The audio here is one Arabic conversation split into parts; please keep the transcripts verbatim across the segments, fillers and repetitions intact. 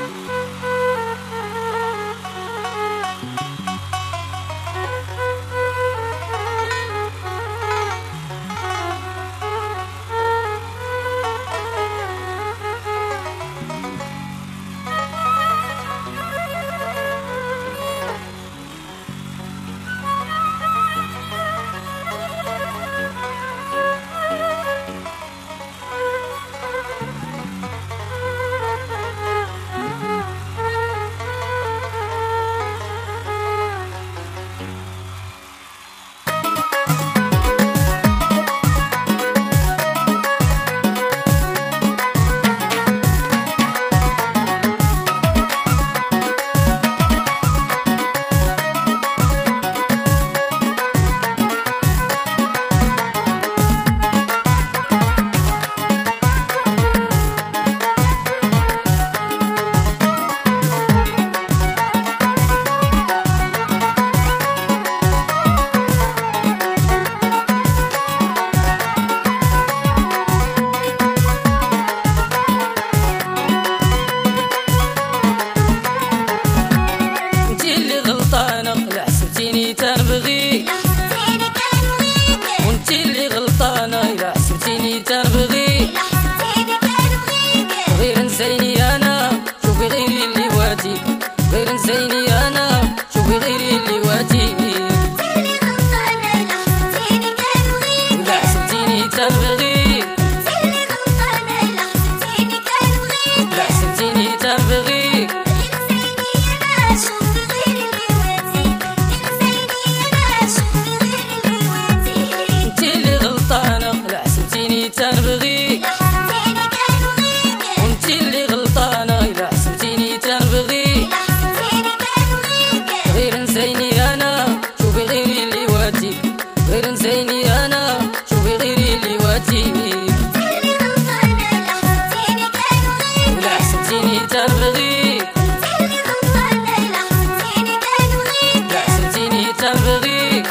تنبغي وانتي اللي غلطانة إلا حسبتيني تنبغي غير نسيني أنا شوفي غيري اللي واتي غير نسيني أنا شوفي غيري اللي واتي إلا حسبتيني تنبغي إلا حسبتيني تنبغي تنبغي وانتي اللي غلطانة إلا حسبتيني تنبغي غير نسيني أنا شوفي غيري اللي واتي غير نسيني أنا شوفي غيري اللي واتي إلا حسبتيني تنبغي إلا حسبتيني تنبغي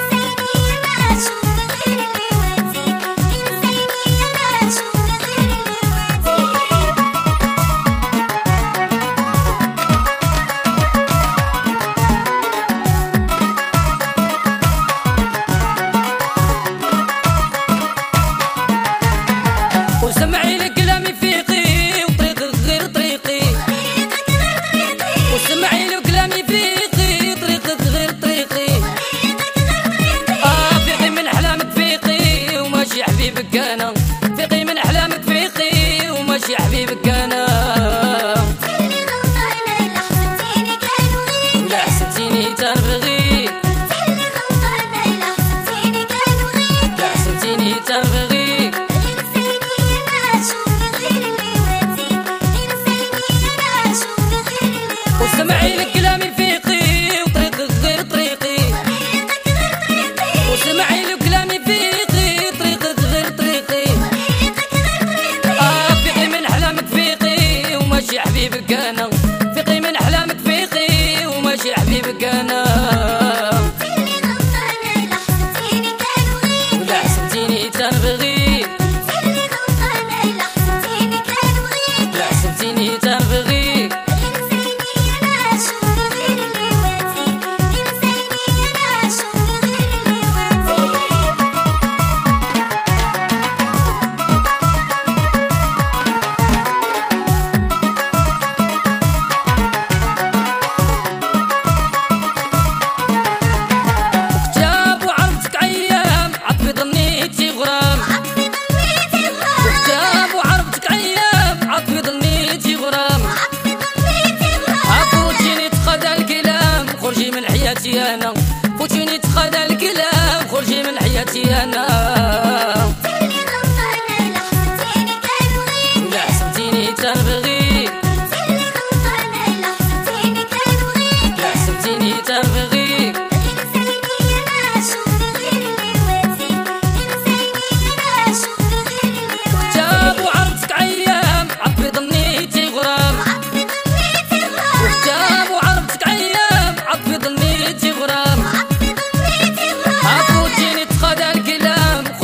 وسمعي لك كلامي فيقي وطريقك غير طريقي وسمعي لك كلامي فيقي طريقك غير طريقي اه فيقي من احلامك فيقي وماشي حبيبك انا فيقي من احلامك فيقي وماشي حبيبك انا لا حسبتيني تنبغي لا حسبتيني تنبغي وسمعي لك كلامي فيقي وطريقك غير طريقي وسمعي لك كلامي فيقي طريقك غير طريقي اه فيقي من احلامك فيقي وماشي حبيبك انا فيقي من احلامك فيقي وماشي حبيبك انا ولا حسبتيني تنبغي لا حسبتيني تنبغي أنا فوتيني تخدى الكلام خرجي من حياتي أنا لا حسبتيني تنبغي لا حسبتيني تنبغي كتاب وعرفتك أيام عطفي ظنيتي غرام كتاب وعرفتك أيام عطفي ظنيتي غرام عفوتيني تخدى الكلام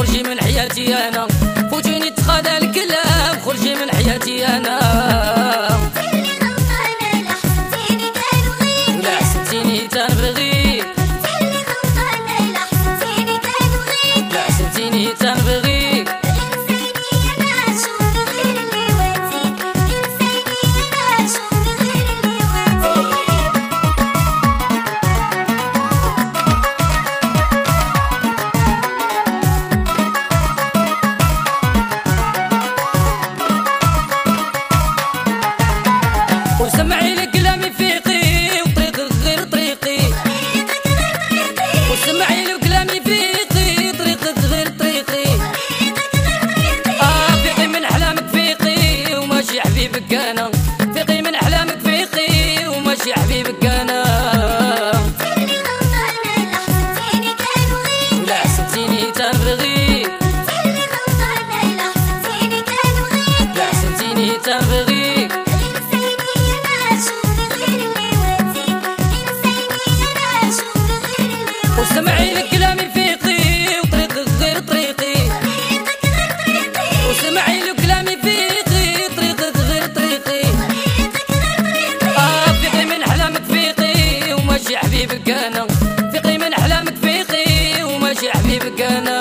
انا